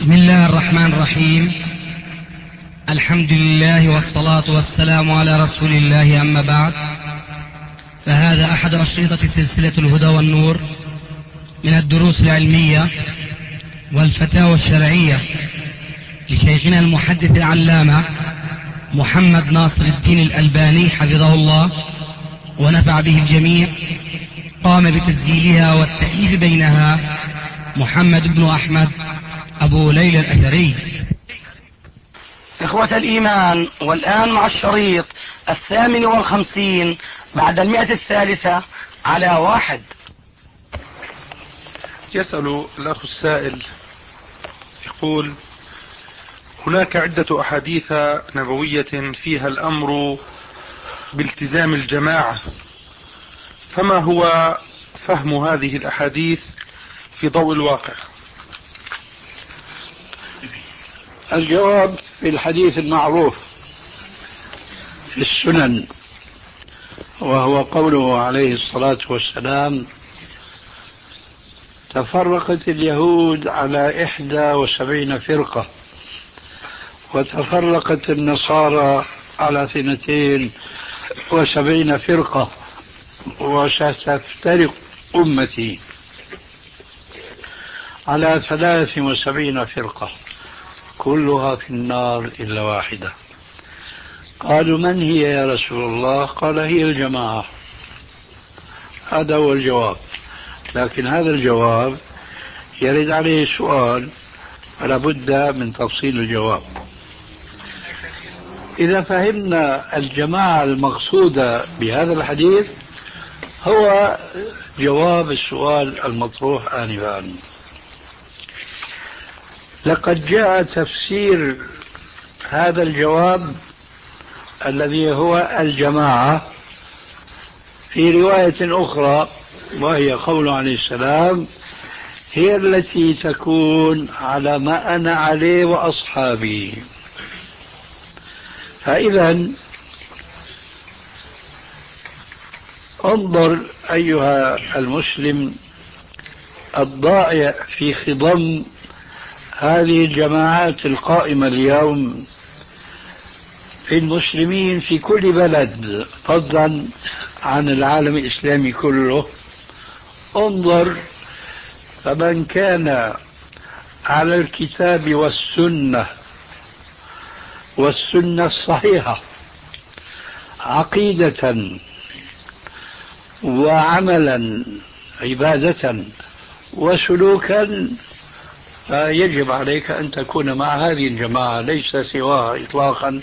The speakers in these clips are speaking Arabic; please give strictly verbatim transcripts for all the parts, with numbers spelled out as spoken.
بسم الله الرحمن الرحيم. الحمد لله والصلاة والسلام على رسول الله، أما بعد، فهذا أحد أشرطة سلسلة الهدى والنور من الدروس العلمية والفتاوى الشرعية لشيخنا المحدث العلامة محمد ناصر الدين الألباني حفظه الله ونفع به الجميع. قام بتسجيلها والتأليف بينها محمد بن أحمد أبو ليلى الأثري. إخوة الإيمان، والآن مع الشريط الثامن والخمسين بعد المئة الثالثة على واحد. يسأل الأخ السائل يقول: هناك عدة أحاديث نبوية فيها الأمر بالتزام الجماعة، فما هو فهم هذه الأحاديث في ضوء الواقع؟ الجواب في الحديث المعروف في السنن، وهو قوله عليه الصلاة والسلام: تفرقت اليهود على إحدى وسبعين فرقة، وتفرقت النصارى على اثنتين وسبعين فرقة، وستفترق أمتي على ثلاث وسبعين فرقة كلها في النار إلا واحدة. قالوا: من هي يا رسول الله؟ قال: هي الجماعة. هذا هو الجواب، لكن هذا الجواب يرد عليه سؤال، فلا بد من تفصيل الجواب. إذا فهمنا الجماعة المقصودة بهذا الحديث هو جواب السؤال المطروح آنفا. لقد جاء تفسير هذا الجواب الذي هو الجماعة في رواية أخرى، وهي قوله عليه السلام: هي التي تكون على ما أنا عليه وأصحابي. فإذا انظر أيها المسلم الضائع في خضم هذه الجماعات القائمة اليوم في المسلمين في كل بلد، فضلا عن العالم الإسلامي كله. انظر، فمن كان على الكتاب والسنة والسنة الصحيحة عقيدة وعملا، عبادة وسلوكا، فيجب عليك أن تكون مع هذه الجماعة ليس سواها إطلاقا.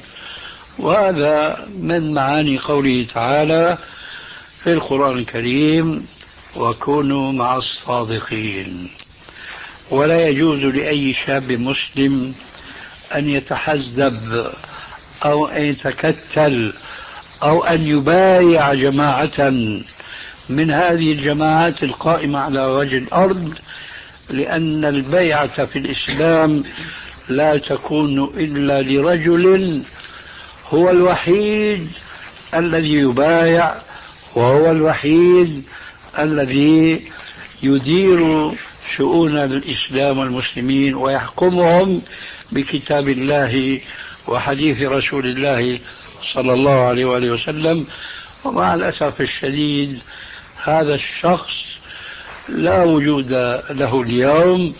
وهذا من معاني قوله تعالى في القرآن الكريم: وكونوا مع الصادقين. ولا يجوز لأي شاب مسلم أن يتحزب أو أن يتكتل أو أن يبايع جماعة من هذه الجماعات القائمة على وجه الأرض، لأن البيعة في الإسلام لا تكون إلا لرجل هو الوحيد الذي يبايع، وهو الوحيد الذي يدير شؤون الإسلام والمسلمين ويحكمهم بكتاب الله وحديث رسول الله صلى الله عليه وآله وسلم. ومع الأسف الشديد هذا الشخص لا وجود له اليوم،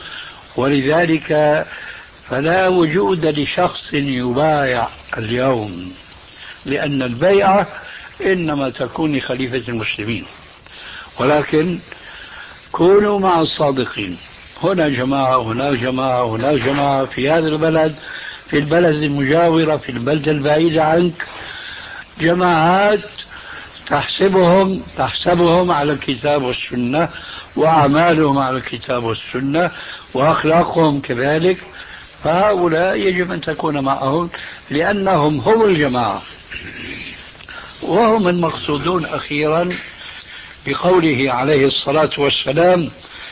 ولذلك فلا وجود لشخص يبايع اليوم، لأن البيعة إنما تكون لخليفة المسلمين. ولكن كونوا مع الصادقين، هنا جماعة هناك جماعة هناك جماعة، في هذا البلد، في البلد المجاورة، في البلدة البعيدة عنك، جماعات تحسبهم تحسبهم على الكتاب والسنة، وأعمالهم على الكتاب والسنة، وأخلاقهم كذلك. فهؤلاء يجب أن تكون معهم، لأنهم هم الجماعة وهم المقصودون أخيرا بقوله عليه الصلاة والسلام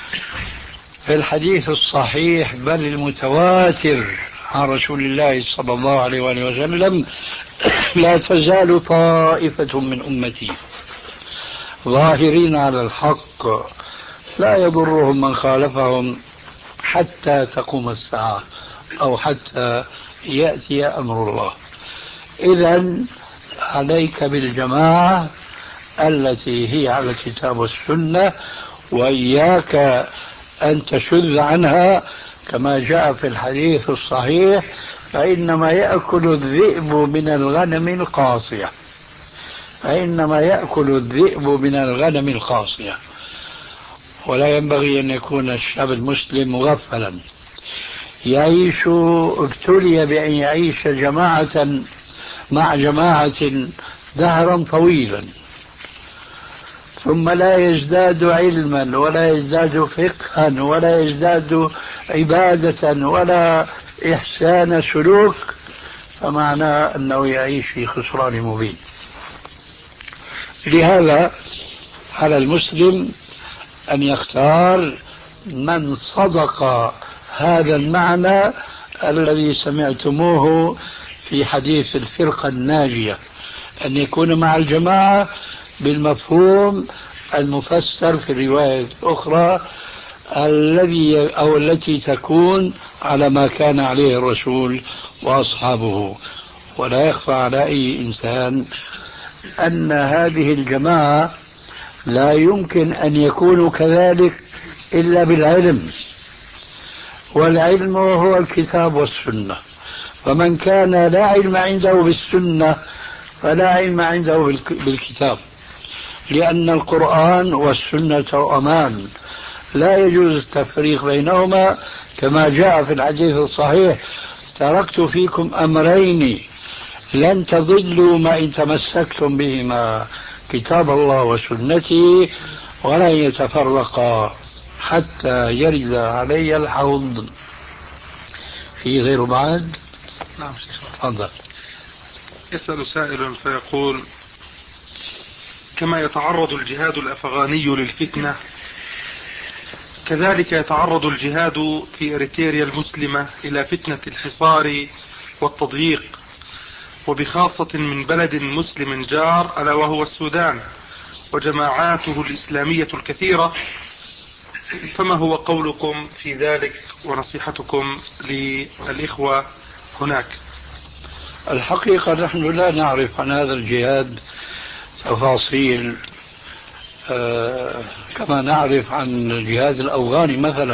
في الحديث الصحيح بل المتواتر عن رسول الله صلى الله عليه وآله وسلم: لا تزال طائفة من أمتي ظاهرين على الحق لا يضرهم من خالفهم حتى تقوم الساعة أو حتى يأتي أمر الله. إذن عليك بالجماعة التي هي على الكتاب والسنة، وإياك أن تشذ عنها، كما جاء في الحديث الصحيح: فإنما يأكل الذئب من الغنم القاصية، فإنما يأكل الذئب من الغنم القاصية. ولا ينبغي أن يكون الشعب المسلم مغفلا، يعيش ابتلي بأن يعيش جماعة مع جماعة دهرا طويلا، ثم لا يزداد علما ولا يزداد فقها ولا يزداد عبادة ولا إحسان سلوك، فمعناه أنه يعيش في خسران مبين. لهذا على المسلم أن يختار من صدق هذا المعنى الذي سمعتموه في حديث الفرقة الناجية، أن يكون مع الجماعة بالمفهوم المفسر في الرواية الأخرى الذي أو التي تكون على ما كان عليه الرسول وأصحابه. ولا يخفى على أي إنسان أن هذه الجماعة لا يمكن أن يكونوا كذلك إلا بالعلم، والعلم هو الكتاب والسنة. فمن كان لا علم عنده بالسنة فلا علم عنده بالكتاب، لأن القرآن والسنة أمان، لا يجوز التفريق بينهما، كما جاء في الحديث الصحيح: تركت فيكم أمرين لن تضلوا ما إن تمسكتم بهما، كتاب الله وسنتي، ولن يتفرقا حتى يرد علي الحوض. في غير بعد؟ نعم شيخ. تفضل. يسأل سائل فيقول: كما يتعرض الجهاد الأفغاني للفتنة، كذلك يتعرض الجهاد في إريتريا المسلمة إلى فتنة الحصار والتضييق، وبخاصة من بلد مسلم جار ألا وهو السودان وجماعاته الإسلامية الكثيرة، فما هو قولكم في ذلك ونصيحتكم للإخوة هناك؟ الحقيقة نحن لا نعرف عن هذا الجهاد تفاصيل آه كما نعرف عن الجهاد الأفغاني مثلا،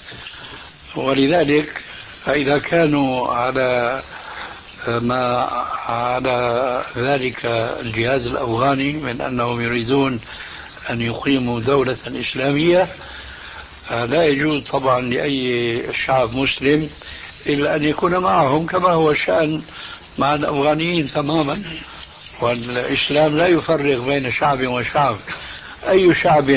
ولذلك فإذا كانوا على ما على ذلك الجهاد الأفغاني من أنهم يريدون أن يقيموا دولة إسلامية، لا يجوز طبعا لأي شعب مسلم إلا أن يكون معهم، كما هو الشأن مع الأفغانيين تماما. والإسلام لا يفرق بين شعب وشعب. أي شعب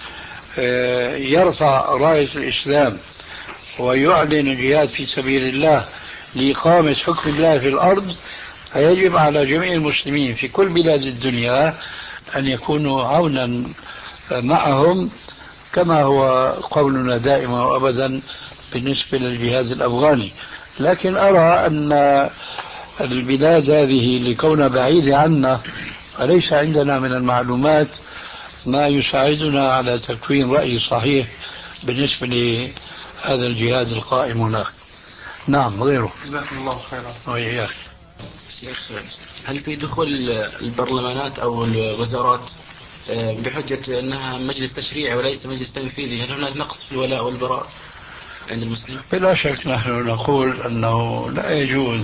يرفع راية الإسلام ويعلن الجهاد في سبيل الله لإقامة حكم الله في الأرض، فيجب على جميع المسلمين في كل بلاد الدنيا أن يكونوا عونا معهم، كما هو قولنا دائما وأبدا بالنسبة للجهاد الأفغاني. لكن أرى أن البلاد هذه لكونها بعيدة عنا فليس عندنا من المعلومات ما يساعدنا على تكوين رأي صحيح بالنسبة لهذا الجهاد القائم هناك. نعم غيره. جزاكم الله خيرا. وإياك. شيخ، هل في دخول البرلمانات أو الوزارات بحجة أنها مجلس تشريعي وليس مجلس تنفيذي، هل هناك نقص في الولاء والبراء عند المسلم؟ بلا شك نحن نقول أنه لا يجوز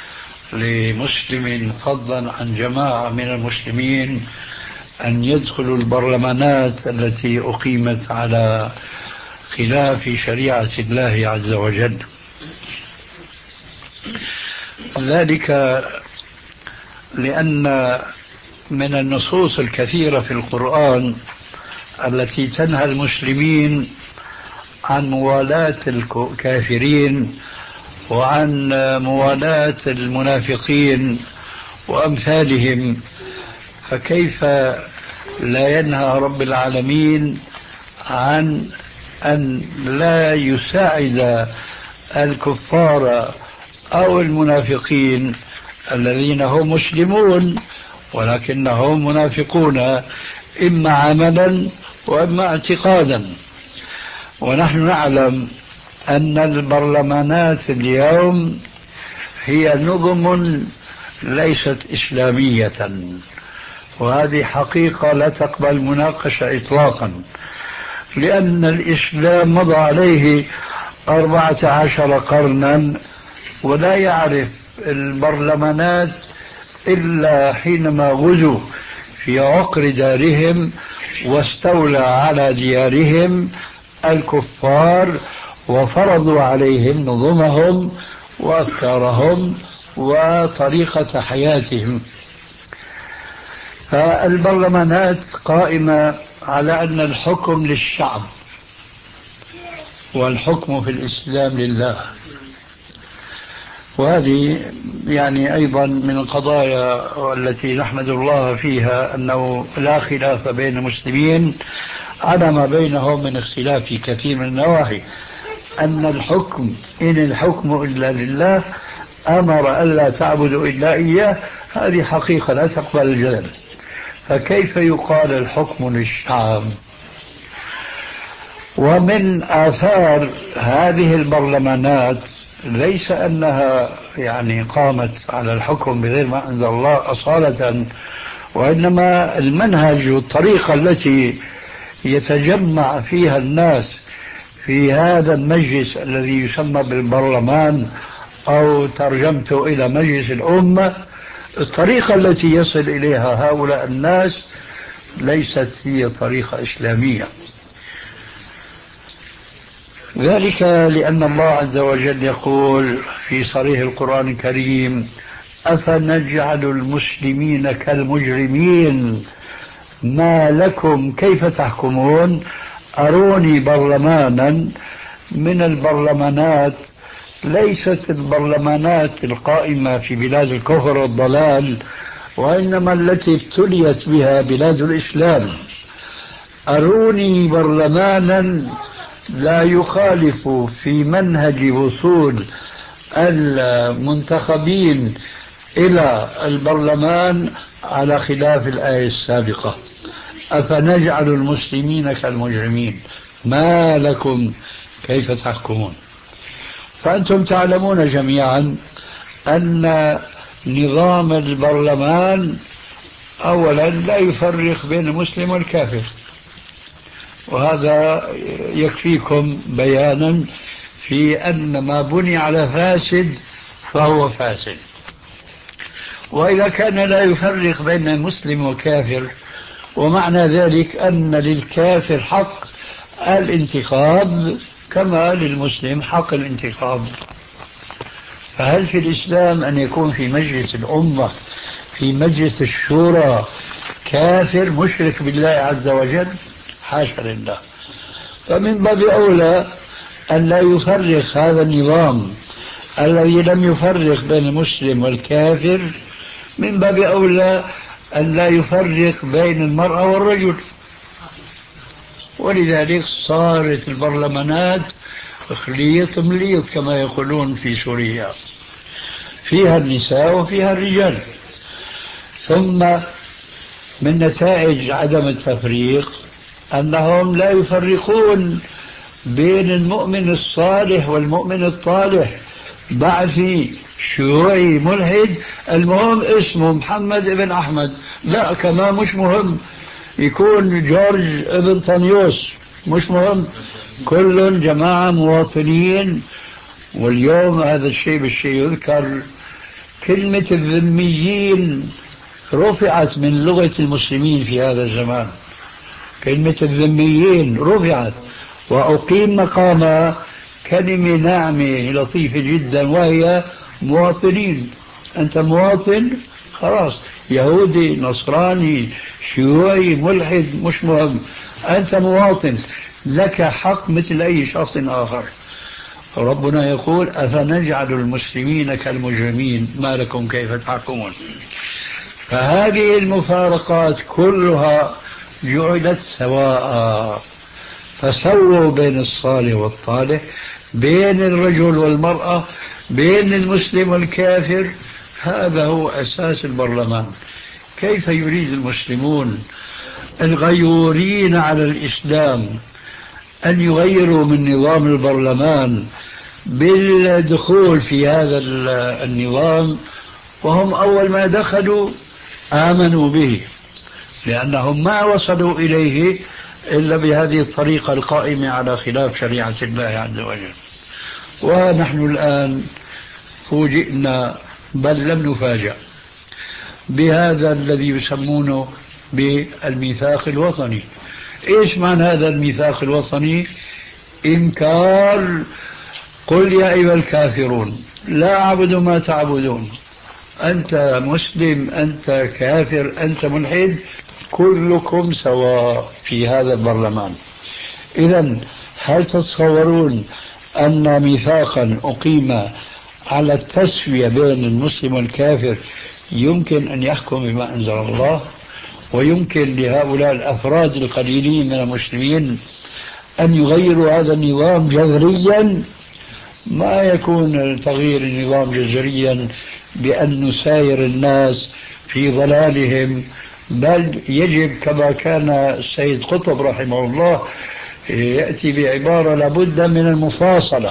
لمسلم فضلا عن جماعة من المسلمين أن يدخلوا البرلمانات التي أقيمت على خلاف شريعة الله عز وجل. ذلك لأن من النصوص الكثيرة في القرآن التي تنهى المسلمين عن موالاة الكافرين وعن موالاة المنافقين وأمثالهم، فكيف لا ينهى رب العالمين عن أن لا يساعد الكفار أو المنافقين الذين هم مسلمون ولكنهم منافقون إما عملا وإما اعتقادا؟ ونحن نعلم أن البرلمانات اليوم هي نظم ليست إسلامية، وهذه حقيقة لا تقبل مناقشة إطلاقا، لأن الإسلام مضى عليه أربعة عشر قرنا ولا يعرف البرلمانات إلا حينما غزوا في عقر دارهم واستولى على ديارهم الكفار وفرضوا عليهم نظمهم وأفكارهم وطريقة حياتهم. فالبرلمانات قائمة على أن الحكم للشعب، والحكم في الإسلام لله. وهذه يعني أيضا من القضايا التي نحمد الله فيها أنه لا خلاف بين المسلمين على ما بينهم من اختلاف في كثير من النواحي، أن الحكم إن الحكم إلا لله، أمر ألا تعبدوا إلا إياه، هذه حقيقة لا تقبل الجدل. فكيف يقال الحكم للشعب؟ ومن آثار هذه البرلمانات ليس أنها يعني قامت على الحكم بغير ما أنزل الله أصالة، وإنما المنهج والطريقة التي يتجمع فيها الناس في هذا المجلس الذي يسمى بالبرلمان أو ترجمته إلى مجلس الأمة، الطريقة التي يصل إليها هؤلاء الناس ليست هي طريقة إسلامية. ذلك لأن الله عز وجل يقول في صريح القرآن الكريم: أفنجعل المسلمين كالمجرمين ما لكم كيف تحكمون. أروني برلمانا من البرلمانات، ليست البرلمانات القائمة في بلاد الكفر والضلال، وإنما التي ابتليت بها بلاد الإسلام. أروني برلمانا لا يخالف في منهج وصول المنتخبين إلى البرلمان على خلاف الآية السابقة: أفنجعل المسلمين كالمجرمين ما لكم كيف تحكمون. فأنتم تعلمون جميعا أن نظام البرلمان أولا لا يفرق بين المسلم والكافر، وهذا يكفيكم بيانا في أن ما بني على فاسد فهو فاسد. وإذا كان لا يفرق بين المسلم والكافر، ومعنى ذلك أن للكافر حق الانتخاب كما للمسلم حق الانتخاب. فهل في الإسلام أن يكون في مجلس الأمة، في مجلس الشورى، كافر مشرك بالله عز وجل؟ حاشا لله. فمن باب أولى أن لا يفرق هذا النظام الذي لم يفرق بين المسلم والكافر، من باب أولى أن لا يفرق بين المرأة والرجل. ولذلك صارت البرلمانات خليط مليط كما يقولون في سوريا، فيها النساء وفيها الرجال. ثم من نتائج عدم التفريق أنهم لا يفرقون بين المؤمن الصالح والمؤمن الطالح، بعثي شيوعي ملحد المهم اسمه محمد ابن أحمد، لا كمان مش مهم يكون جورج ابن طنيوس، مش مهم، كل جماعة مواطنين. واليوم هذا الشيء بالشيء يذكر، كلمة الذميين رفعت من لغة المسلمين في هذا الزمان، كلمة الذميين رفعت وأقيم مقامها كلمة ناعمة لطيفة جدا، وهي مواطنين. أنت مواطن خلاص، يهودي نصراني شيوعي ملحد مش مهم، أنت مواطن لك حق مثل أي شخص آخر. ربنا يقول: أفنجعل المسلمين كالمجرمين ما لكم كيف تحكمون. فهذه المفارقات كلها جعلت سواء، فسووا بين الصالح والطالح، بين الرجل والمرأة، بين المسلم والكافر. هذا هو أساس البرلمان. كيف يريد المسلمون الغيورين على الإسلام أن يغيروا من نظام البرلمان بالدخول في هذا النظام، وهم أول ما دخلوا آمنوا به، لأنهم ما وصلوا إليه إلا بهذه الطريقة القائمة على خلاف شريعة الله عز وجل. ونحن الآن فوجئنا، بل لم نفاجأ، بهذا الذي يسمونه بالميثاق الوطني. إيش معنى هذا الميثاق الوطني؟ إنكار قل يا أيها الكافرون لا أعبد ما تعبدون، أنت مسلم، أنت كافر، أنت ملحد، كلكم سواء في هذا البرلمان. إذن هل تتصورون أن ميثاقا أقيم على التسوية بين المسلم والكافر يمكن أن يحكم بما أنزل الله؟ ويمكن لهؤلاء الأفراد القليلين من المسلمين أن يغيروا هذا النظام جذريا؟ ما يكون تغيير النظام جذريا بأن نساير الناس في ضلالهم، بل يجب كما كان السيد قطب رحمه الله يأتي بعبارة لابد من المفاصلة،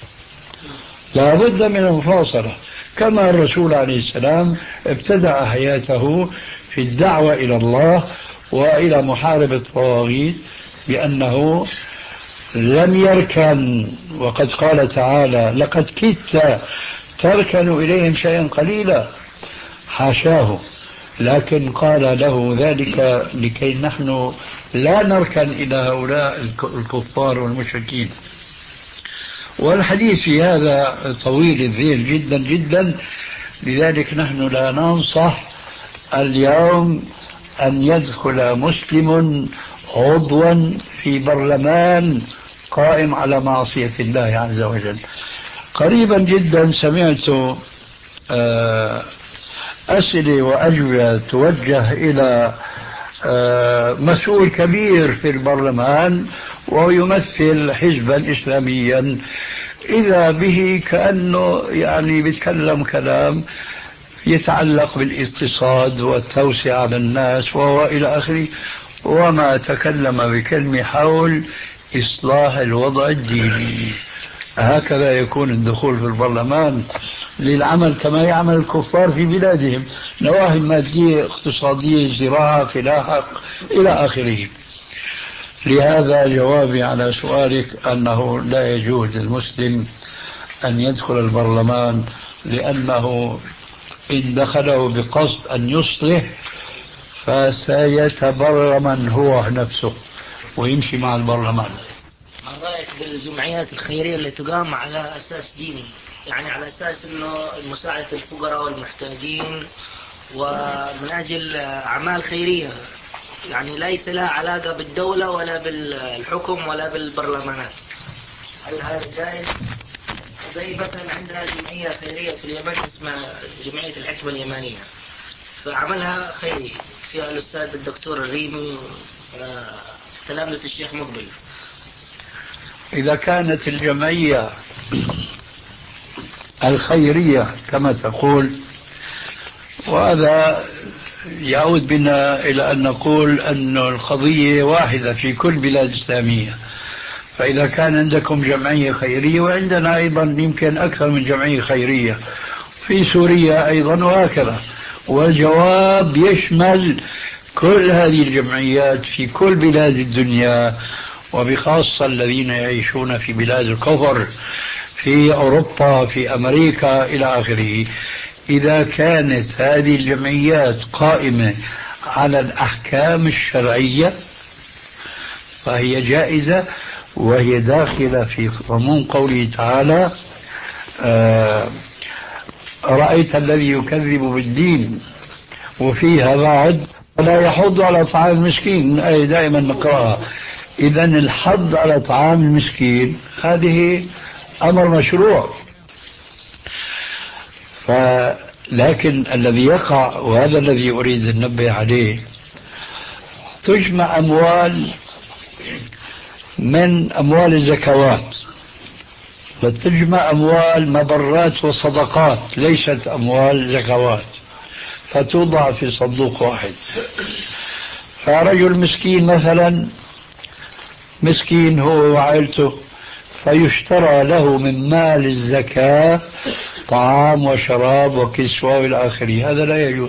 لابد من المفاصلة، كما الرسول عليه السلام ابتدأ حياته في الدعوة إلى الله وإلى محاربة الطواغيت بأنه لم يركن، وقد قال تعالى لقد كدت تركن إليهم شيئا قليلا، حاشاه، لكن قال له ذلك لكي نحن لا نركن إلى هؤلاء الكفار والمشركين. والحديث في هذا طويل الذيل جدا جدا، لذلك نحن لا ننصح اليوم أن يدخل مسلم عضوا في برلمان قائم على معصية الله عز وجل. قريبا جدا سمعت أسئلة وأجوبة توجه إلى مسؤول كبير في البرلمان وهو يمثل حزبا إسلاميا، إذا به كأنه يعني بيتكلم كلام يتعلق بالاقتصاد والتوسعة على الناس وهو إلى آخره، وما تكلم بكلمة حول إصلاح الوضع الديني. هكذا يكون الدخول في البرلمان للعمل كما يعمل الكفار في بلادهم، نواحي مادية اقتصادية زراعة فلاحة إلى آخره. لهذا جوابي على سؤالك أنه لا يجوز للمسلم أن يدخل البرلمان، لأنه إن دخله بقصد أن يصلح فسيتبرمن هو نفسه ويمشي مع البرلمان. ما رأيك بالجمعيات الخيرية اللي تقام على أساس ديني، يعني على أساس أنه مساعدة الفقراء والمحتاجين ومن أجل أعمال خيرية، يعني ليس لها علاقة بالدولة ولا بالحكم ولا بالبرلمانات؟ هل هذا جائز؟ زي مثلا عندنا جمعية خيرية في اليمن اسمها جمعية الحكمة اليمانية، فعملها خيري فيها الأستاذ الدكتور الريمي تلامذة الشيخ مقبل. إذا كانت الجمعية الخيرية كما تقول، وهذا يعود بنا إلى أن نقول أن القضية واحدة في كل بلاد إسلامية، فإذا كان عندكم جمعية خيرية وعندنا أيضا يمكن أكثر من جمعية خيرية في سوريا أيضا وهكذا، والجواب يشمل كل هذه الجمعيات في كل بلاد الدنيا، وبخاصة الذين يعيشون في بلاد الكفر في أوروبا في أمريكا إلى آخره. إذا كانت هذه الجمعيات قائمة على الأحكام الشرعية فهي جائزة، وهي داخلة في ضمن قوله تعالى آه رأيت الذي يكذب بالدين، وفيها بعد ولا يحض على طعام المسكين، أي دائما نقرأها. إذن الحض على طعام المسكين هذه أمر مشروع، لكن الذي يقع، وهذا الذي أريد أن ننبه عليه، تجمع أموال من أموال الزكوات وتجمع أموال مبرات وصدقات ليست أموال زكوات، فتوضع في صندوق واحد. فرجل مسكين مثلا، مسكين هو وعائلته، فيشترى له من مال الزكاة طعام وشراب وكسوة والى آخره، هذا لا يجوز.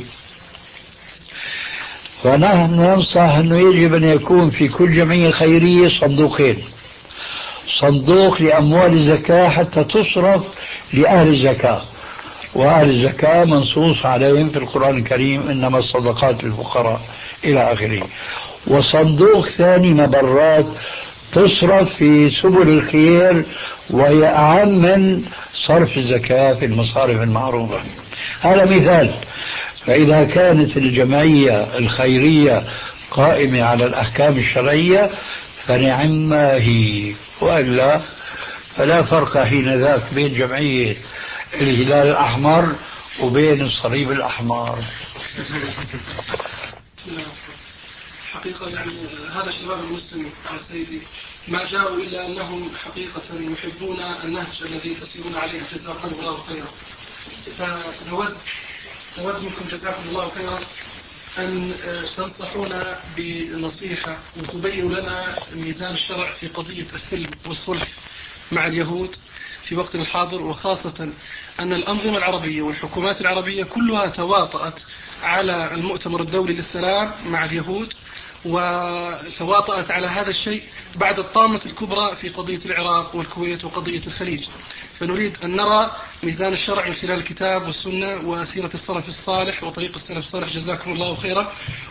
فنحن ننصح أنه يجب أن يكون في كل جمعية خيرية صندوقين: صندوق لأموال الزكاة حتى تصرف لأهل الزكاة، وأهل الزكاة منصوص عليهم في القرآن الكريم إنما الصدقات للفقراء إلى آخره، وصندوق ثاني مبرات تصرف في سبل الخير، وهي أهم من صرف الزكاة في المصارف المعروفة. هذا مثال. فإذا كانت الجمعية الخيرية قائمة على الأحكام الشرعية فنعم هي، وإلا فلا فرق حين ذاك بين جمعية الهلال الأحمر وبين الصليب الأحمر. حقيقة يعني هذا الشباب المسلم يا سيدي ما جاءوا إلا أنهم حقيقة يحبون النهج الذي تسيرون عليه، جزاكم الله خيرا. فنود نود منكم جزاكم الله خيرا أن تنصحونا بنصيحة وتبين لنا ميزان الشرع في قضية السلم والصلح مع اليهود في وقتنا الحاضر، وخاصة أن الأنظمة العربية والحكومات العربية كلها تواطأت على المؤتمر الدولي للسلام مع اليهود، وتواطأت على هذا الشيء بعد الطامة الكبرى في قضية العراق والكويت وقضية الخليج. فنريد أن نرى ميزان الشرع من خلال الكتاب والسنة وسيرة السلف الصالح وطريق السلف الصالح، جزاكم الله خيرا.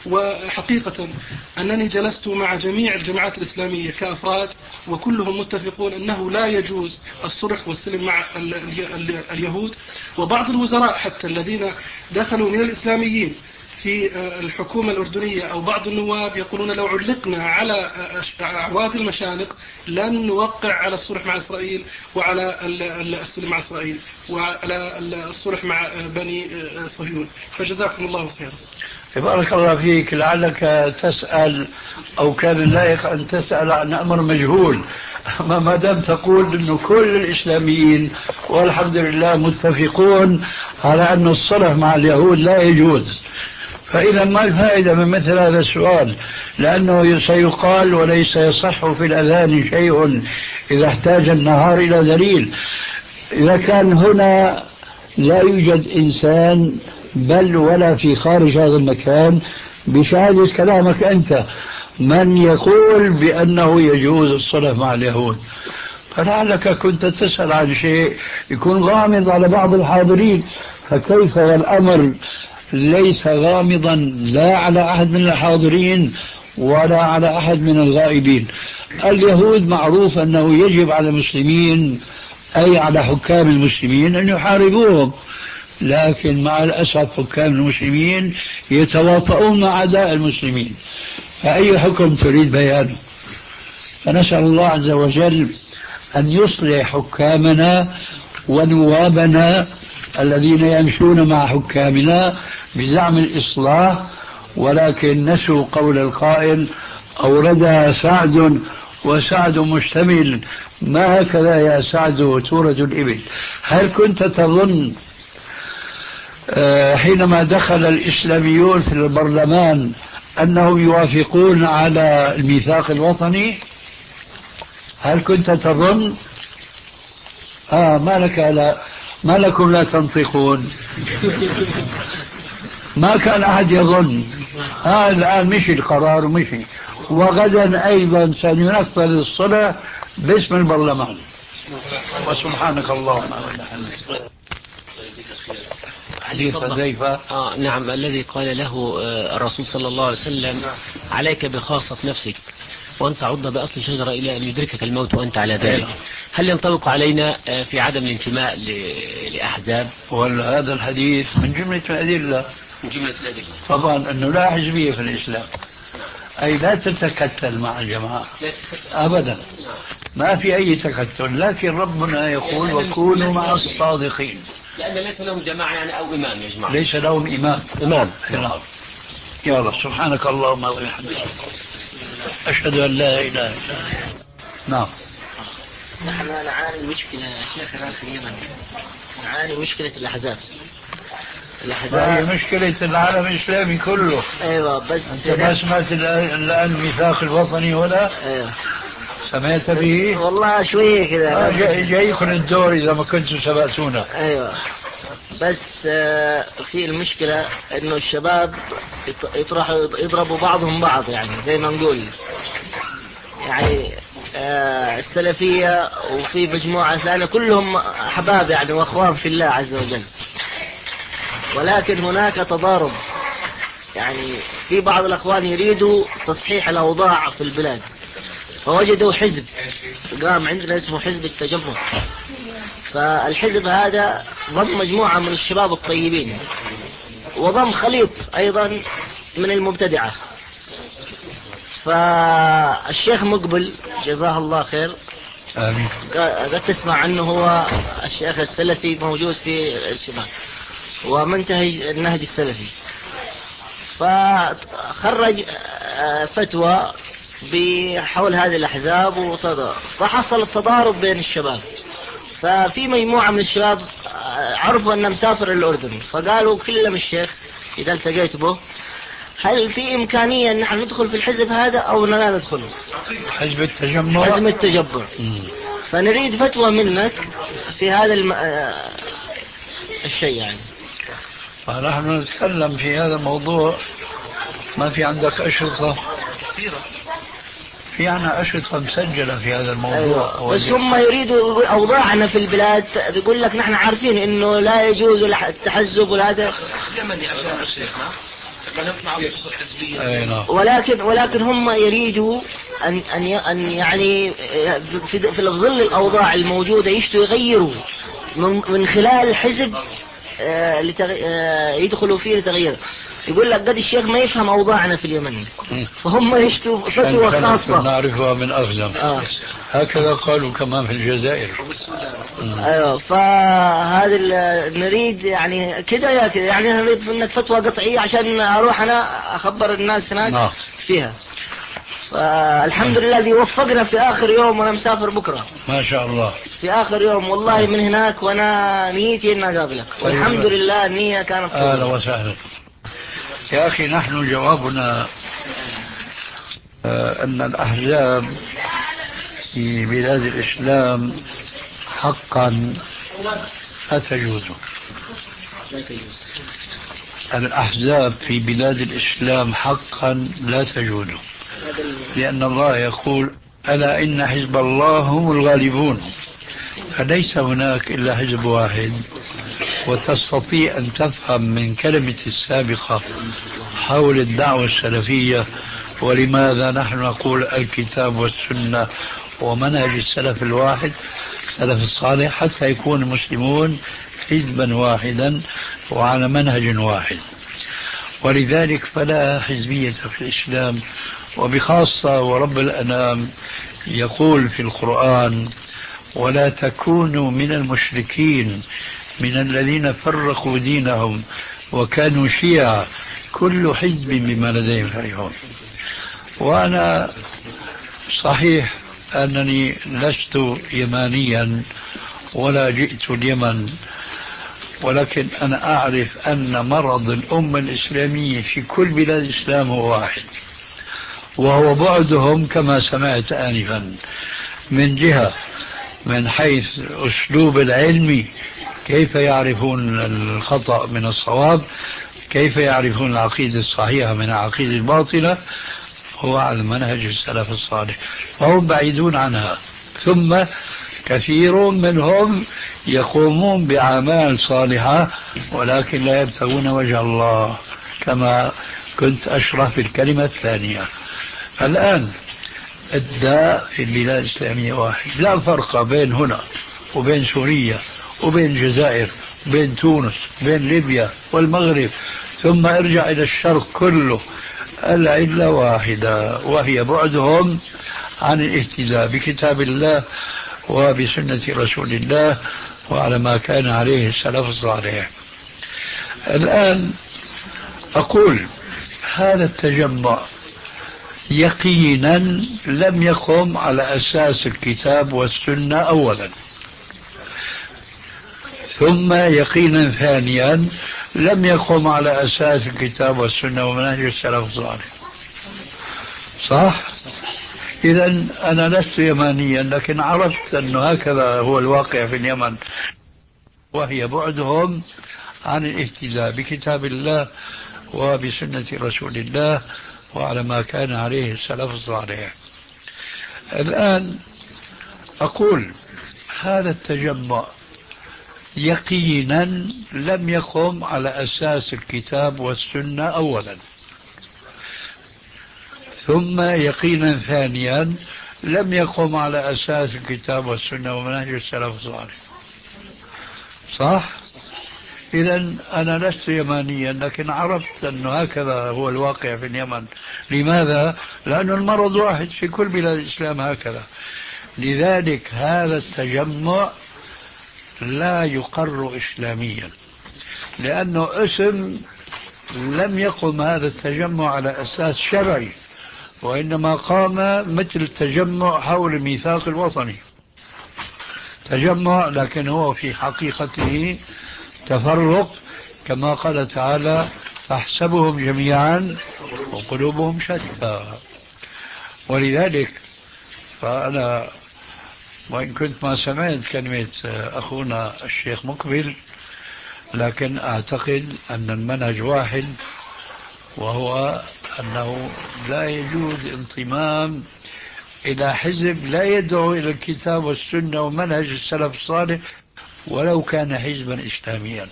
وحقيقة أنني جلست مع جميع الجماعات الإسلامية كأفراد وكلهم متفقون أنه لا يجوز الصلح والسلم مع اليهود، وبعض الوزراء حتى الذين دخلوا من الإسلاميين في الحكومة الأردنية أو بعض النواب يقولون لو علقنا على أعواد المشانق لن نوقع على الصلح مع إسرائيل وعلى السلم مع إسرائيل وعلى الصلح مع بني صهيون. فجزاكم الله خيرا. بارك الله فيك. لعلك تسأل أو كان اللائق أن تسأل عن أمر مجهول، أما ما دام تقول أنه كل الإسلاميين والحمد لله متفقون على أن الصلح مع اليهود لا يجوز، فإذا ما الفائدة من مثل هذا السؤال؟ لأنه سيقال وليس يصح في الأذان شيء إذا احتاج النهار إلى دليل. إذا كان هنا لا يوجد إنسان بل ولا في خارج هذا المكان بشهادة كلامك أنت من يقول بأنه يجوز الصلح مع اليهود، فلعلك كنت تسأل عن شيء يكون غامض على بعض الحاضرين، فكيف والأمر ليس غامضا لا على أحد من الحاضرين ولا على أحد من الغائبين. اليهود معروف أنه يجب على المسلمين أي على حكام المسلمين أن يحاربوهم، لكن مع الأسف حكام المسلمين يتواطؤون مع أعداء المسلمين، فأي حكم تريد بيانه؟ فنسأل الله عز وجل أن يصلح حكامنا ونوابنا الذين يمشون مع حكامنا بزعم الإصلاح، ولكن نسوا قول القائل أوردها سعد وسعد مشتمل، ما هكذا يا سعد تورد الإبل. هل كنت تظن حينما دخل الإسلاميون في البرلمان أنهم يوافقون على الميثاق الوطني؟ هل كنت تظن؟ آه ما لك لا ما لكم لا تنطقون؟ ما كان أحد يظن. آه الآن مشي القرار ومشي، وغدا أيضا سننفذ الصلح باسم البرلمان. وسبحانك اللهم وبحمدك. حديث حذيفة آه نعم الذي قال له الرسول صلى الله عليه وسلم عليك بخاصة نفسك وأن تعض بأصل شجرة إلى أن يدركك الموت وأنت على ذلك. هل ينطبق علينا في عدم الانتماء لأحزاب؟ ولا هذا الحديث من جملة الأدلة؟ من جملة الأدلة طبعا أنه لا حزبية في الإسلام، أي لا تتكتل مع الجماعة أبدا، ما في أي تكتل، لكن ربنا يقول وكونوا مع الصادقين، لأن ليس لهم جماعة يعني أو إمام يا جماعة، ليس لهم إمام إمام. يا رب سبحانك اللهم وبحمدك أشهد أن لا إله إلا أنت. نعم. نحن نعاني مشكلة يا شيخنا في اليمن، نعاني مشكلة الأحزاب. الأحزاب مشكلة العالم الإسلامي كله. أيوة بس أنت ما سمعت الآن الميثاق الوطني ولا؟ أيوة سمعت به؟ والله شوية كذا. آه جاي جايكم الدور إذا ما كنتوا سبقتونا. أيوة، بس آه في المشكلة إنه الشباب يطرحوا يضربوا بعضهم بعض، يعني زي ما نقول يعني آه السلفية وفي مجموعة ثانية كلهم أحباب يعني وأخوان في الله عز وجل، ولكن هناك تضارب. يعني في بعض الأخوان يريدوا تصحيح الأوضاع في البلاد، فوجدوا حزب قام عندنا اسمه حزب التجمع. فالحزب هذا ضم مجموعة من الشباب الطيبين، وضم خليط أيضا من المبتدعة. فالشيخ مقبل جزاه الله خير، آمين، قد تسمع عنه، هو الشيخ السلفي موجود في الشباب ومنتهج النهج السلفي، فخرج فتوى بحول هذه الأحزاب وتضارب، فحصل التضارب بين الشباب. ففي مجموعة من الشباب عرفوا أنه مسافر الأردن، فقالوا كلم الشيخ إذا التقيت به هل في إمكانية أن نحن ندخل في الحزب هذا أو لا ندخل حزب التجمع. حزب التجمع. فنريد فتوى منك في هذا الم... الشيء يعني. نحن نتكلم في هذا الموضوع. ما في عندك أشرطة؟ في عنا أشرطة مسجلة في هذا الموضوع. أيوة. بس هم يريدوا أوضاعنا في البلاد، يقول لك نحن عارفين إنه لا يجوز التحزب وهذا، ولكن ولكن هم يريدوا أن أن أن يعني في في ظل الأوضاع الموجودة يشتوا يغيروا من من خلال الحزب يدخلوا فيه لتغيير. يقول لك قد الشيخ ما يفهم أوضاعنا في اليمن، فهم يشتوا فتوى خاصة نعرفها من أغلب. آه. هكذا قالوا كمان في الجزائر. أيوة. فهذا نريد يعني كده يا كده، يعني نريد منك فتوى قطعية عشان أروح أنا أخبر الناس هناك آه. فيها. فالحمد لله الذي وفقنا في آخر يوم، وأنا مسافر بكرة ما شاء الله في آخر يوم والله من هناك، وأنا نيتي أن أقابلك، والحمد لله النية كانت. أهلا وسهلا يا أخي. نحن جوابنا أن الأحزاب في بلاد الإسلام حقا لا تجوز. الأحزاب في بلاد الإسلام حقا لا تجوز، لأن الله يقول ألا إن حزب الله هم الغالبون، فليس هناك إلا حزب واحد. وتستطيع أن تفهم من كلمة السابقة حول الدعوة السلفية ولماذا نحن نقول الكتاب والسنة ومنهج السلف الواحد السلف الصالح، حتى يكون المسلمون حزبا واحدا وعلى منهج واحد. ولذلك فلا حزبية في الإسلام، وبخاصة ورب الأنام يقول في القرآن ولا تكونوا من المشركين من الذين فرقوا دينهم وكانوا شيعا كل حزب بما لديهم فرحون. وأنا صحيح أنني لست يمانيا ولا جئت اليمن، ولكن أنا أعرف أن مرض الأمة الإسلامية في كل بلاد الإسلام هو واحد، وهو بعدهم كما سمعت آنفا من جهة من حيث أسلوب العلم، كيف يعرفون الخطأ من الصواب، كيف يعرفون العقيدة الصحيحة من العقيدة الباطلة، هو على منهج السلف الصالح، فهم بعيدون عنها. ثم كثير منهم يقومون بأعمال صالحة ولكن لا يبتغون وجه الله، كما كنت أشرح في الكلمة الثانية. الآن الداء في البلاد الإسلامية واحد، لا فرق بين هنا وبين سوريا وبين الجزائر وبين تونس وبين ليبيا والمغرب، ثم ارجع إلى الشرق كله، العلة واحدة وهي بعدهم عن الاهتداء بكتاب الله وبسنة رسول الله وعلى ما كان عليه السلف الصالح. الآن أقول هذا التجمع يقينا لم يقم على أساس الكتاب والسنة أولا، ثم يقينا ثانيا لم يقم على أساس الكتاب والسنة ومنهج السلف الصالح. صح؟ إذا أنا لست يمانيا، لكن عرفت أنه هكذا هو الواقع في اليمن، وهي بعدهم عن الاهتداء بكتاب الله وبسنة رسول الله وعلى ما كان عليه السلف الصالح. الآن أقول هذا التجمع يقينا لم يقم على أساس الكتاب والسنة أولا، ثم يقينا ثانيا لم يقم على أساس الكتاب والسنة ومنهج السلف الصالح. صح؟ إذا أنا لست يمانيا، لكن عرفت أنه هكذا هو الواقع في اليمن. لماذا؟ لأن المرض واحد في كل بلاد الإسلام هكذا. لذلك هذا التجمع لا يقر إسلاميا، لأنه اسم لم يقم هذا التجمع على أساس شرعي، وإنما قام مثل التجمع حول الميثاق الوطني، تجمع لكن هو في حقيقته تفرق، كما قال تعالى تحسبهم جميعا وقلوبهم شتى. ولذلك فأنا وإن كنت ما سمعت كلمة أخونا الشيخ مقبل، لكن أعتقد أن المنهج واحد، وهو أنه لا يجوز انضمام إلى حزب لا يدعو إلى الكتاب والسنة ومنهج السلف الصالح ولو كان حزبا إسلاميا.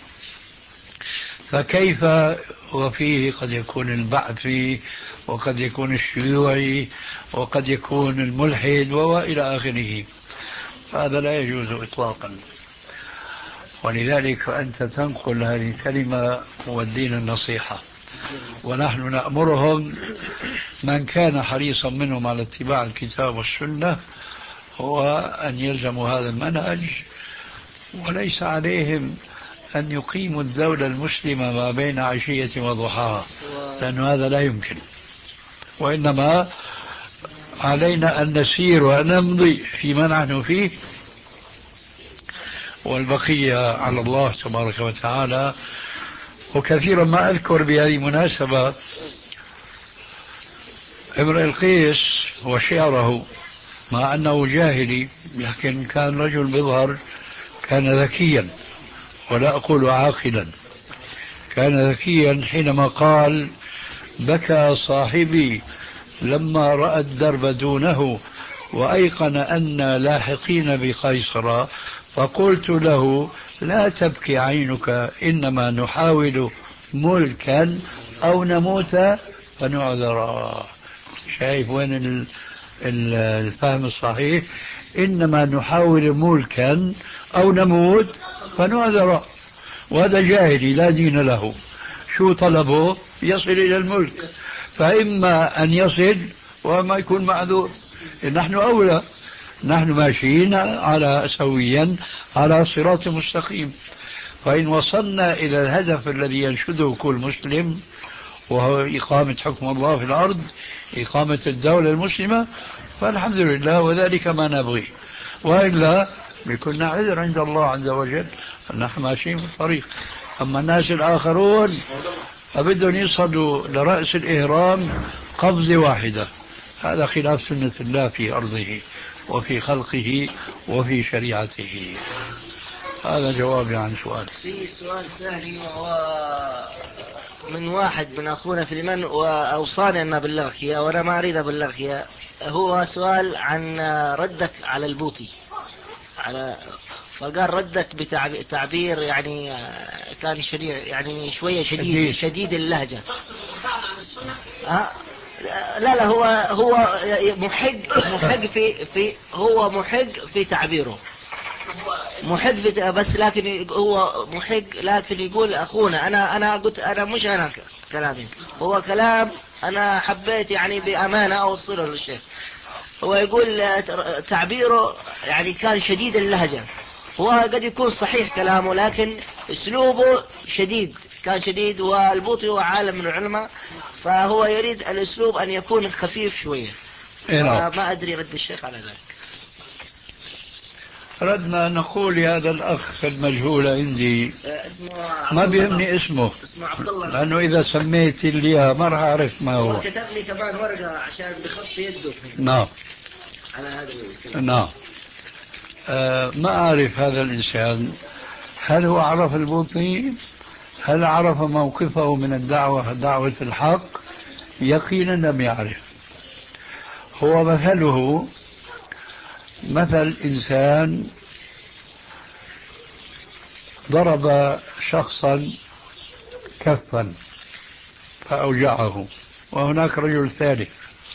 فكيف وفيه قد يكون البعثي وقد يكون الشيوعي وقد يكون الملحد وإلى آخره، هذا لا يجوز إطلاقا. ولذلك فأنت تنقل هذه الكلمة والدين النصيحة، ونحن نأمرهم من كان حريصا منهم على اتباع الكتاب والسنة هو أن يلزموا هذا المنهج، وليس عليهم أن يقيموا الدولة المسلمة ما بين عشية وضحاها، لأن هذا لا يمكن. وإنما علينا أن نسير ونمضي فيما نحن فيه، والبقية على الله تبارك وتعالى. وكثيرا ما أذكر بهذه المناسبة امرئ القيس وشعره، مع أنه جاهلي لكن كان رجل بظهر، كان ذكيا ولا أقول عاقلا، كان ذكيا حينما قال بكى صاحبي لما رأى الدرب دونه وأيقن أن لاحقين بقيصر، فقلت له لا تبكي عينك إنما نحاول ملكا أو نموت فنعذر. شايف وين الفهم الصحيح؟ إنما نحاول ملكا أو نموت فنعذر. وهذا جاهلي لا دين له، شو طلبه؟ يصل إلى الملك، فإما أن يصل وما يكون معذور. نحن أولى، نحن ماشيين على سويا على صراط مستقيم. فإن وصلنا إلى الهدف الذي ينشده كل مسلم، وهو إقامة حكم الله في الأرض، إقامة الدولة المسلمة، فالحمد لله، وذلك ما نبغي. وإلا بكنا عذر عند الله عز وجل أن نحن ماشيين في الطريق. أما الناس الآخرون فبدهم يصلوا لرأس الإهرام قفزة واحدة، هذا خلاف سنة الله في أرضه وفي خلقه وفي شريعته. هذا جوابي عن سؤال. في سؤال ثاني وهو من واحد من أخونا في اليمن وأوصاني أن أبلغك إياه وأنا ما أريد أبلغك إياه. هو سؤال عن ردك على البوطي، على فقال ردك بتعبير يعني كان شديد، يعني شوية شديد شديد اللهجة. ها؟ لا لا هو هو محق محق في في هو محق في تعبيره، محق في بس لكن هو محق، لكن يقول أخونا أنا أنا قلت أنا مش أنا كلامي، هو كلام أنا حبيت يعني بأمانة أوصله للشيخ. هو يقول تعبيره يعني كان شديد اللهجة، هو قد يكون صحيح كلامه لكن اسلوبه شديد، كان شديد. والبوطي هو عالم من العلماء، فهو يريد الاسلوب ان يكون خفيف شوية. ما ادري رد الشيخ على ذلك. ردنا نقول لهذا الأخ المجهول عندي اسمه ما بيهمني اسمه، اسمه عبد الله، لأنه إذا سميت لي إياه ما راح أعرف ما هو. هو كتب لي كمان ورقة عشان بخط يده. نعم على هذا الكلام. نعم. آه ما أعرف هذا الإنسان، هل هو عرف البوطي؟ هل عرف موقفه من الدعوة، دعوة الحق؟ يقينا لم يعرف. هو مثله مثل إنسان ضرب شخصا كفا فأوجعه، وهناك رجل ثالث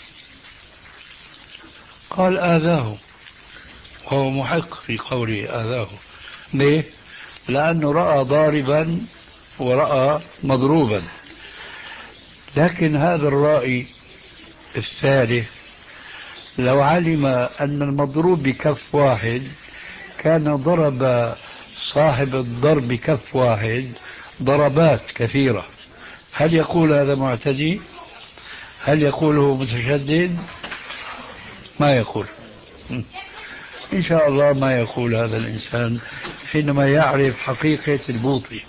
قال آذاه، وهو محق في قوله آذاه. ليه؟ لأنه رأى ضاربا ورأى مضروبا. لكن هذا الرائي الثالث لو علم أن المضروب بكف واحد كان ضرب صاحب الضرب بكف واحد ضربات كثيرة. هل يقول هذا معتدي؟ هل يقوله متشدد؟ ما يقول. إن شاء الله ما يقول هذا الإنسان حينما يعرف حقيقة البوطي.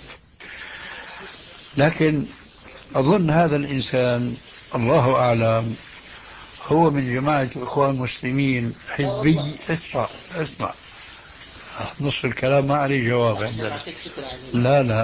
لكن أظن هذا الإنسان الله أعلم هو من جماعة الإخوان المسلمين حزبي. اسمع اسمع نص الكلام ما عليه جواب عندنا. لا لا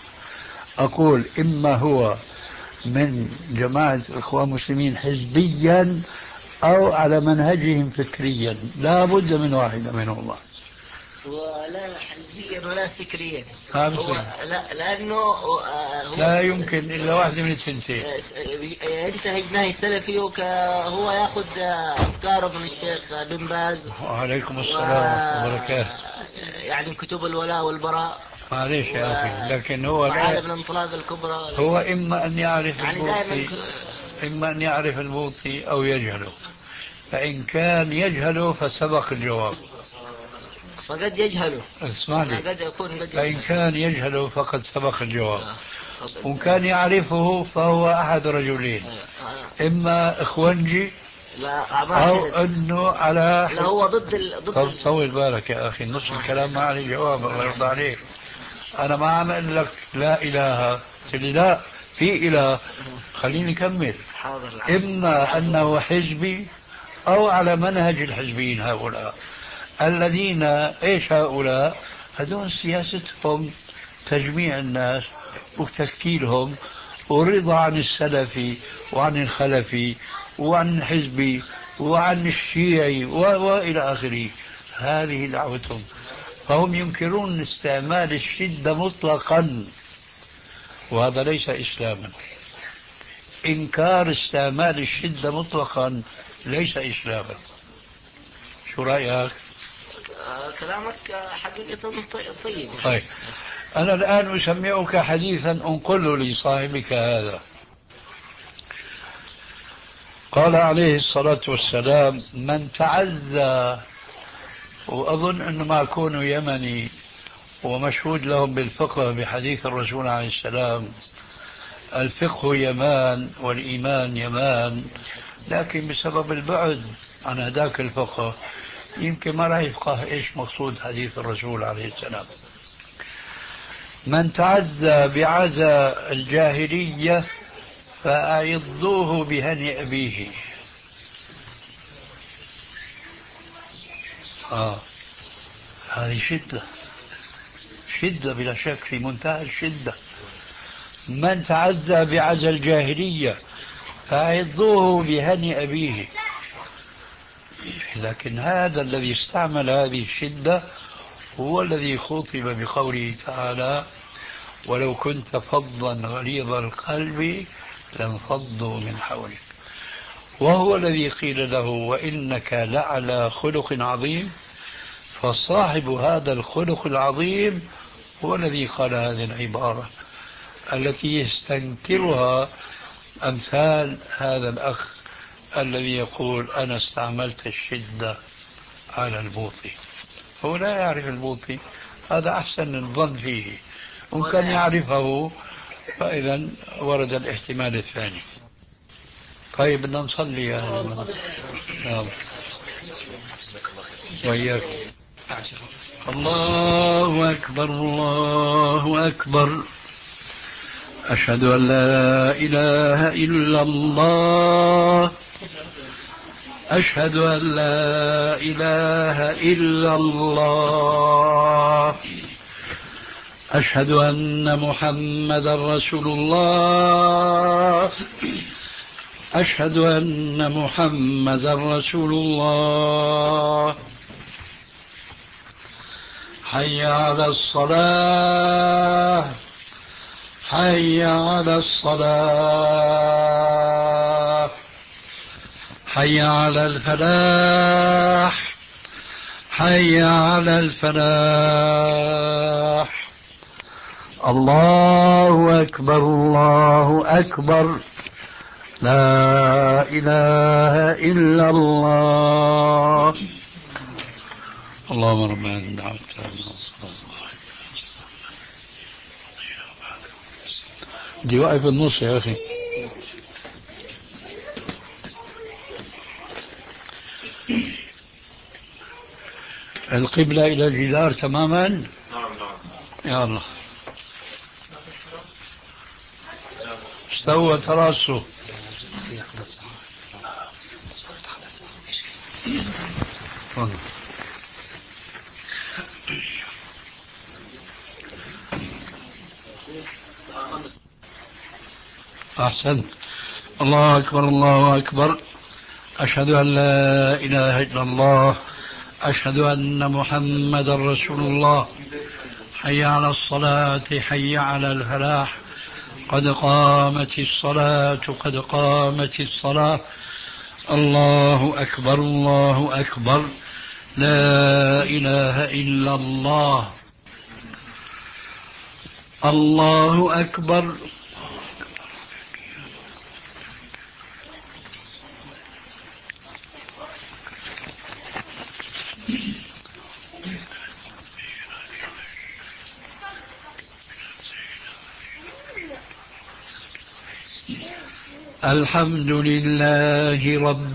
أقول إما هو من جماعة الإخوان المسلمين حزبيا أو على منهجهم فكريا، لا بد من واحدة منهما. ولا حزبيا ولا فكريا. هو لا لأنه هو لا يمكن إلا واحدة من الثنتين. ينتهج نهي سلفي وهو يأخذ أفكاره من الشيخ بن باز. وعليكم السلام ورحمة الله وبركاته. يعني كتب الولاء والبراء. معليش يا أخي، لكن هو عالم الانطلاق الكبرى. هو إما أن يعرف يعني البوطي إما أن يعرف البوطي أو يجهله. فإن كان يجهله فسبق الجواب. فقد يجهله. اسمعني. قد يكون قد فإن كان يجهله فقد سبق الجواب. وإن كان يعرفه فهو أحد رجلين، إما إخوانجي أو أنه على لا هو ضد ال... ضد طول بالك يا أخي، نص الكلام ما عليه جواب. الله يرضى عليك. أنا ما عم أقول لك لا إله، قلت لي لا في إله، خليني أكمل. إما أنه حزبي أو على منهج الحزبيين هؤلاء الذين إيش هؤلاء؟ هذول سياستهم تجميع الناس وتكتيلهم ورضا عن السلفي وعن الخلفي وعن الحزبي وعن الشيعي وإلى آخره. هذه دعوتهم. فهم ينكرون استعمال الشدة مطلقا، وهذا ليس إسلاما. إنكار استعمال الشدة مطلقا ليس إسلاما. شو رأيك؟ كلامك حقيقة طيب. طيب أنا الآن أسمعك حديثا أنقله لصاحبك هذا. قال عليه الصلاة والسلام: من تعزى، وأظن أنه ما كونه يمني ومشهود لهم بالفقه بحديث الرسول عليه السلام: الفقه يمان والإيمان يمان، لكن بسبب البعد عن هداك الفقه يمكن ما راح يفقه إيش مقصود حديث الرسول عليه السلام. من تعزى بعزى الجاهلية فأعضوه بهني أبيه. آه هذه شدة، شدة بلا شك، في منتهى الشدة. من تعزى بعزى الجاهلية فأعضوه بهني أبيه. لكن هذا الذي استعمل هذه الشدة هو الذي خطب بقوله تعالى: ولو كنت فظا غليظ القلب لانفضوا من حولك. وهو الذي قيل له: وإنك لعلى خلق عظيم. فصاحب هذا الخلق العظيم هو الذي قال هذه العبارة التي يستنكرها أمثال هذا الأخ الذي يقول: أنا استعملت الشدة على البوطي. هو لا يعرف البوطي، هذا أحسن الظن فيه. وإن كان يعرفه فإذا ورد الاحتمال الثاني. طيب بدنا نصلي يا نعم وإياك. الله أكبر الله أكبر. أشهد أن لا إله إلا الله. أشهد أن لا إله إلا الله. أشهد أن محمدا رسول الله. أشهد أن محمدا رسول الله. حي على الصلاة. حي على الصلاة. حي على الفلاح. حي على الفلاح. الله أكبر الله أكبر. لا إله إلا الله. اللهم ربنا دعوت دي واقف النص يا أخي. القبلة إلى الجدار تماما. نعم نعم. يا الله استوى تراسه. أحسن. الله أكبر الله أكبر. أشهد أن لا إله إلا الله. أشهد أن محمدا رسول الله. حي على الصلاة. حي على الفلاح. قد قامت الصلاة قد قامت الصلاة. الله أكبر الله أكبر. لا إله إلا الله. الله أكبر. الحمد لله رب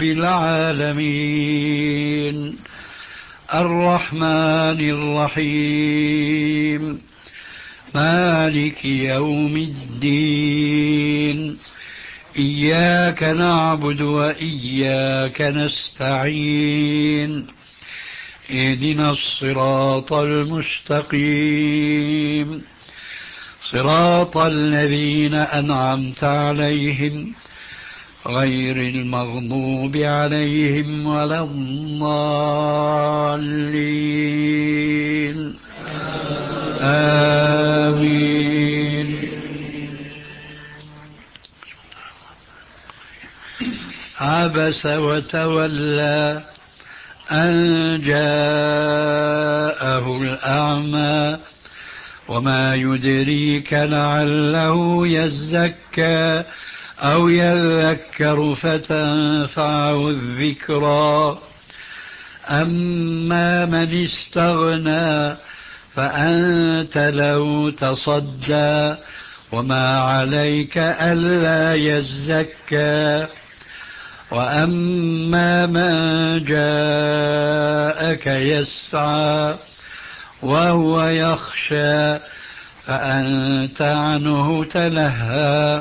العالمين الرحمن الرحيم مالك يوم الدين إياك نعبد وإياك نستعين اهدنا الصراط المستقيم صراط الذين أنعمت عليهم غير المغضوب عليهم ولا الضالين. آمين. عبس وتولى أن جاءه الأعمى وما يدريك لعله يزكى أو يذكر فتنفعه الذكرى أما من استغنى فأنت له تصدى وما عليك ألا يزكى وأما من جاءك يسعى وهو يخشى فأنت عنه تلهى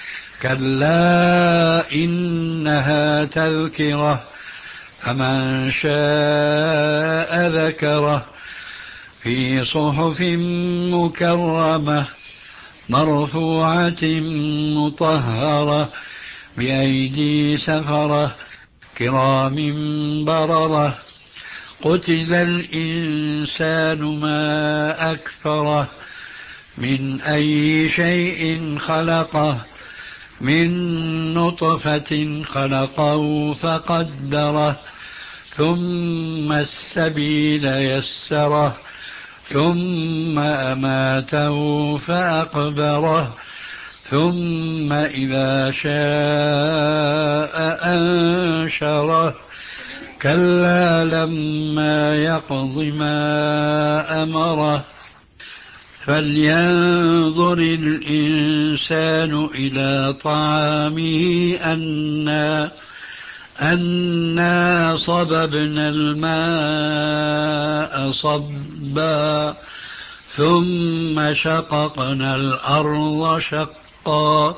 كلا إنها تذكرة فمن شاء ذكره في صحف مكرمة مرفوعة مطهرة بأيدي سفرة كرام بررة قتل الإنسان ما أكفره من أي شيء خلقه من نطفة خلقه فقدره ثم السبيل يسره ثم أماته فأقبره ثم إذا شاء أنشره كلا لما يقض ما أمره فلينظر الإنسان إلى طعامه أنا أنا صببنا الماء صبا ثم شققنا الأرض شقا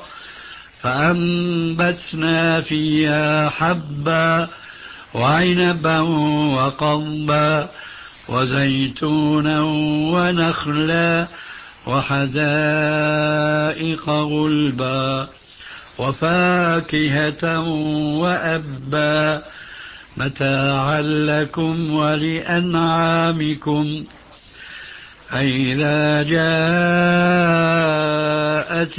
فأنبتنا فيها حبا وعنبا وقضبا وزيتونا ونخلا وحدائق غلبا وفاكهة وأبا متاعا لكم ولأنعامكم فإذا جاءت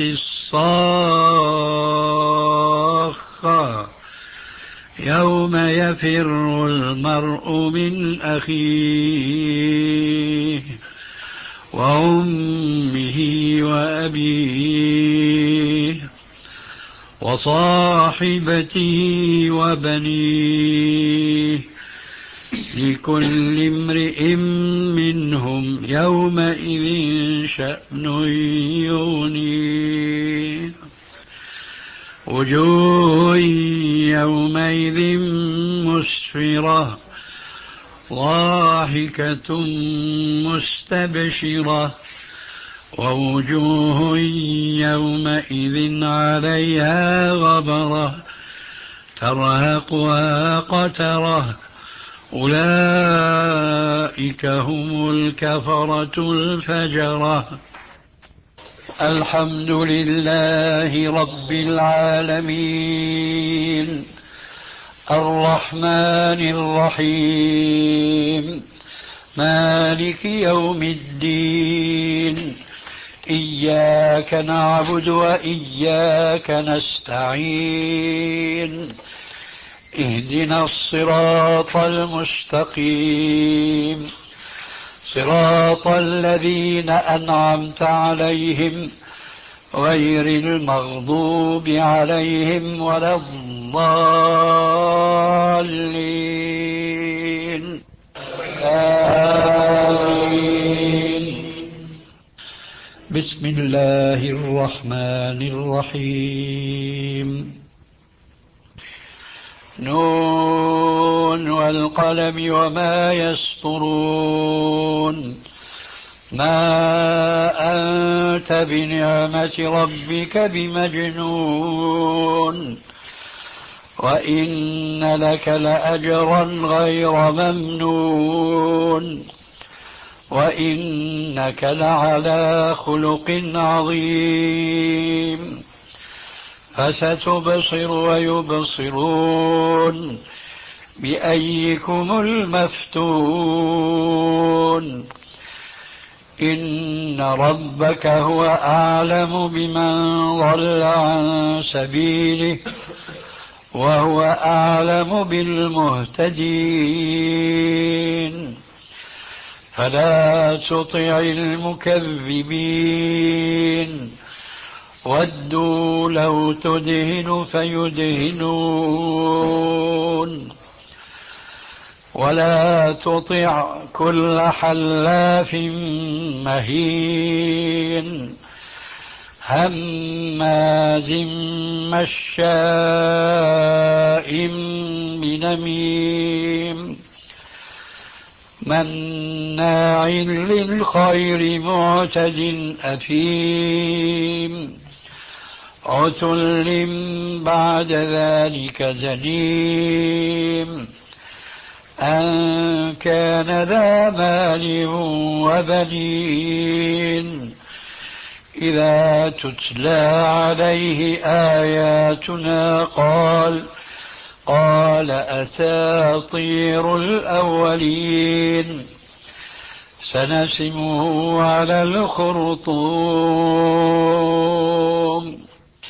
الصاخة يوم يفر المرء من أخيه وأمه وأبيه وصاحبته وبنيه لكل امرئ منهم يومئذ شأن يغنيه وجوه يومئذ مسفرة ضاحكة مستبشرة ووجوه يومئذ عليها غبرة ترهقها قترة أولئك هم الكفرة الفجرة. الحمد لله رب العالمين الرحمن الرحيم مالك يوم الدين إياك نعبد وإياك نستعين اهدنا الصراط المستقيم صراط الذين أنعمت عليهم غير المغضوب عليهم ولا الضالين آمين. بسم الله الرحمن الرحيم نون والقلم وما يسطرون ما أنت بنعمة ربك بمجنون وإن لك لأجرا غير ممنون وإنك لعلى خلق عظيم فستبصر ويبصرون بأيكم المفتون إن ربك هو أعلم بمن ضل عن سبيله وهو أعلم بالمهتدين فلا تطع المكذبين ودوا لو تدهن فيدهنون ولا تطع كل حلاف مهين هماز مشاء بنميم مناع للخير معتد أثيم عتل بعد ذلك زنيم أن كان ذا مال وبنين إذا تتلى عليه آياتنا قال قال أساطير الأولين سنسمه على الخرطوم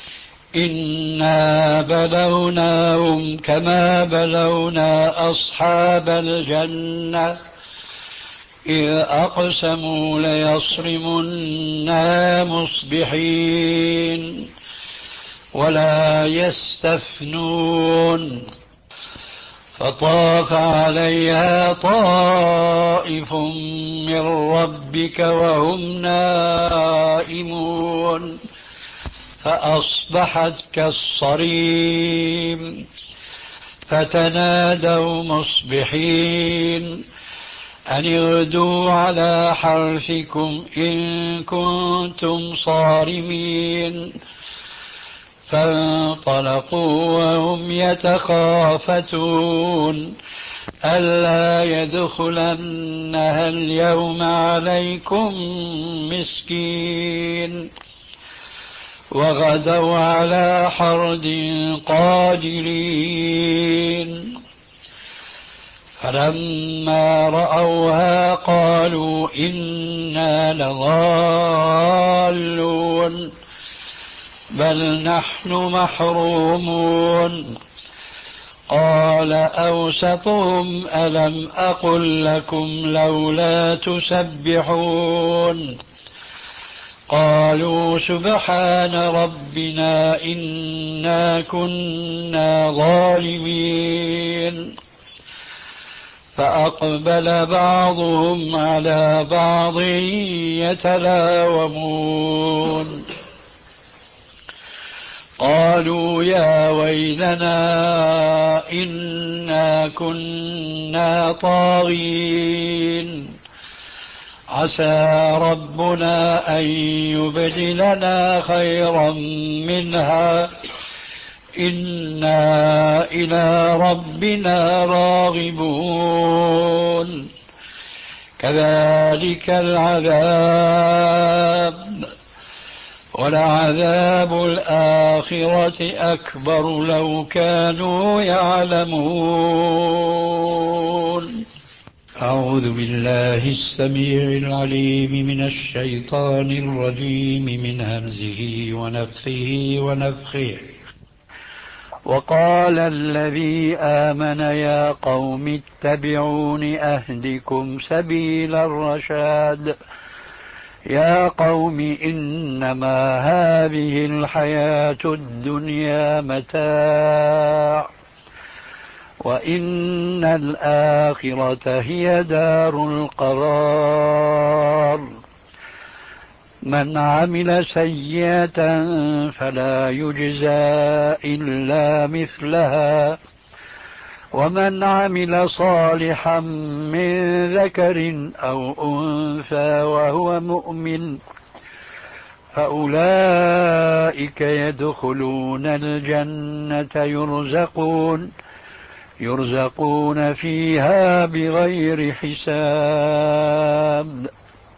إنا بلوناهم كما بلونا أصحاب الجنة إذ أقسموا ليصرمنها مصبحين ولا يستثنون فطاف عليها طائف من ربك وهم نائمون فأصبحت كالصريم فتنادوا مصبحين أن اغدوا على حرثكم إن كنتم صارمين. فانطلقوا وهم يتخافتون ألا يدخلنها اليوم عليكم مسكين. وغدوا على حرد قادرين. فلما رأوها قالوا إنا لضالون بل نحن محرومون. قال أوسطهم ألم أقل لكم لولا تسبحون. قالوا سبحان ربنا إنا كنا ظالمين. فأقبل بعضهم على بعض يتلاومون. قالوا يا ويلنا إنا كنا طاغين عسى ربنا أن يبدلنا خيرا منها إنا إلى ربنا راغبون. كذلك العذاب ولعذاب الآخرة أكبر لو كانوا يعلمون. أعوذ بالله السميع العليم من الشيطان الرجيم من همزه ونفخه ونفخه. وقال الذي آمن يا قوم اتبعون أهدكم سبيل الرشاد. يا قوم إنما هذه الحياة الدنيا متاع وإن الآخرة هي دار القرار. من عمل سيئة فلا يجزى إلا مثلها ومن عمل صالحا من ذكر أو أنثى وهو مؤمن فأولئك يدخلون الجنة يرزقون يرزقون فيها بغير حساب.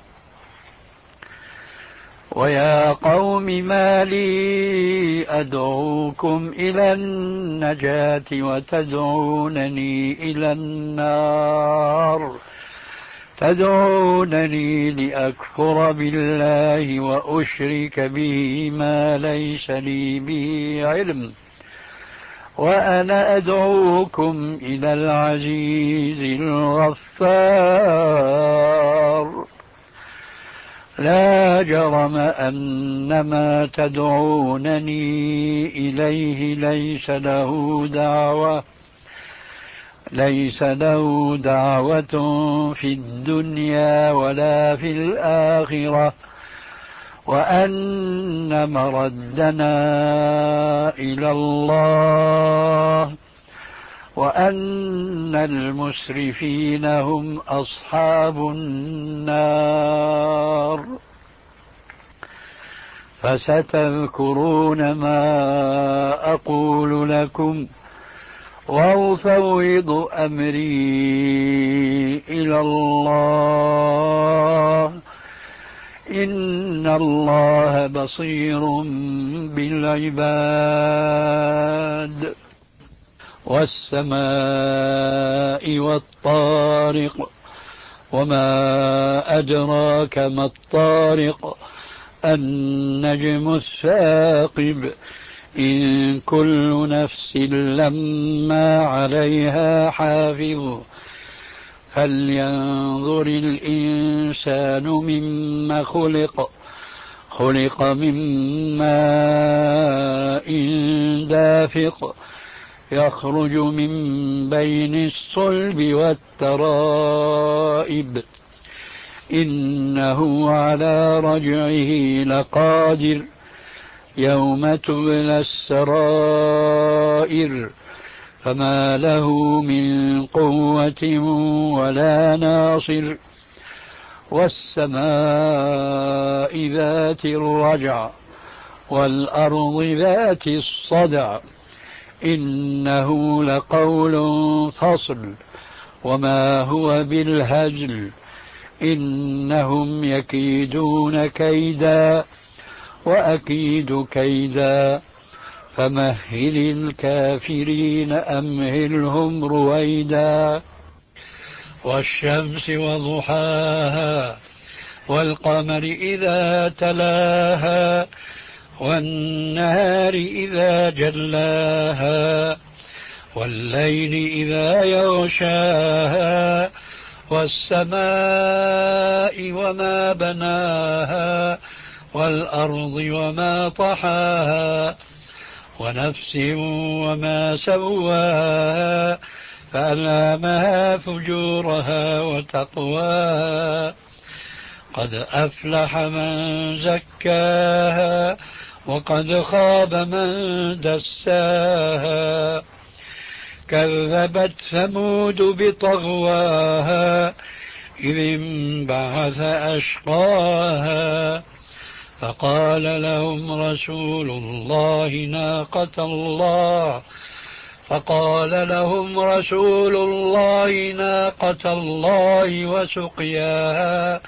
ويا قوم ما لي أدعوكم إلى النجاة وتدعونني إلى النار تدعونني لأكفر بالله وأشرك به ما ليس لي به علم وأنا أدعوكم إلى العزيز الغفار. لا جرم أن ما تدعونني إليه ليس له دعوة ليس له دعوة في الدنيا ولا في الآخرة وأن مردنا إلى الله وأن المسرفين هم أصحاب النار. فستذكرون ما أقول لكم وأفوض أمري إلى الله إن الله بصير بالعباد. والسماء والطارق وما أدراك ما الطارق النجم الثاقب إن كل نفس لما عليها حافظ. فلينظر الإنسان مما خلق خلق من ماء دافق يخرج من بين الصلب والترائب إنه على رجعه لقادر يوم تبلى السرائر فما له من قوة ولا ناصر. والسماء ذات الرجع والأرض ذات الصدع إنه لقول فصل وما هو بالهزل إنهم يكيدون كيدا وأكيد كيدا فمهل الكافرين أمهلهم رويدا. والشمس وضحاها والقمر إذا تلاها والنهار إذا جلاها والليل إذا يغشاها والسماء وما بناها والأرض وما طحاها ونفس وما سواها فألهمها فجورها وتقواها قد أفلح من زكاها وقد خاب من دساها. كذبت ثمود بطغواها إذ انبعث أشقاها فقال لهم رسول الله ناقة الله فقال لهم رسول الله ناقة الله وسقياها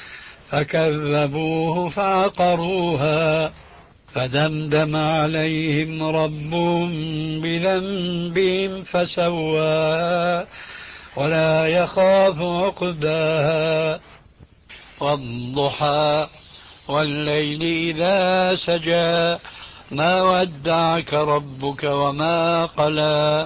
فكذبوه فعقروها فدمدم عليهم ربهم بذنبهم فسواها ولا يخاف عقباها. والضحى والليل إذا سجى ما ودعك ربك وما قلى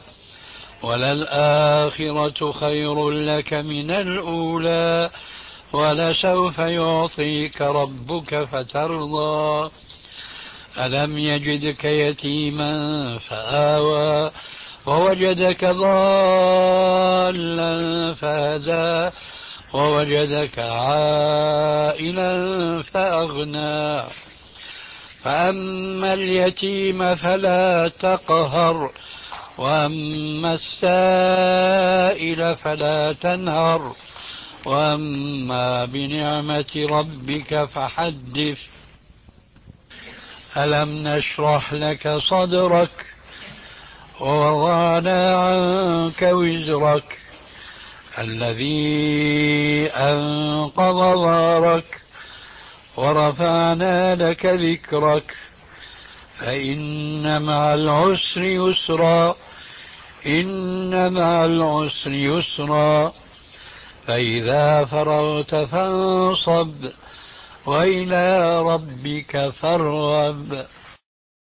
وللآخرة خير لك من الأولى ولسوف يعطيك ربك فترضى. ألم يجدك يتيما فآوى ووجدك ضالا فهدى ووجدك عائلا فأغنى. فأما اليتيم فلا تقهر وأما السائل فلا تنهر وأما بنعمة ربك فحدث. ألم نشرح لك صدرك ووضعنا عنك وزرك الذي أنقض ظهرك ورفعنا لك ذكرك فإن مع العسر يسرا إن مع العسر يسرا فإذا فرغت فانصب وإلى ربك فارغب.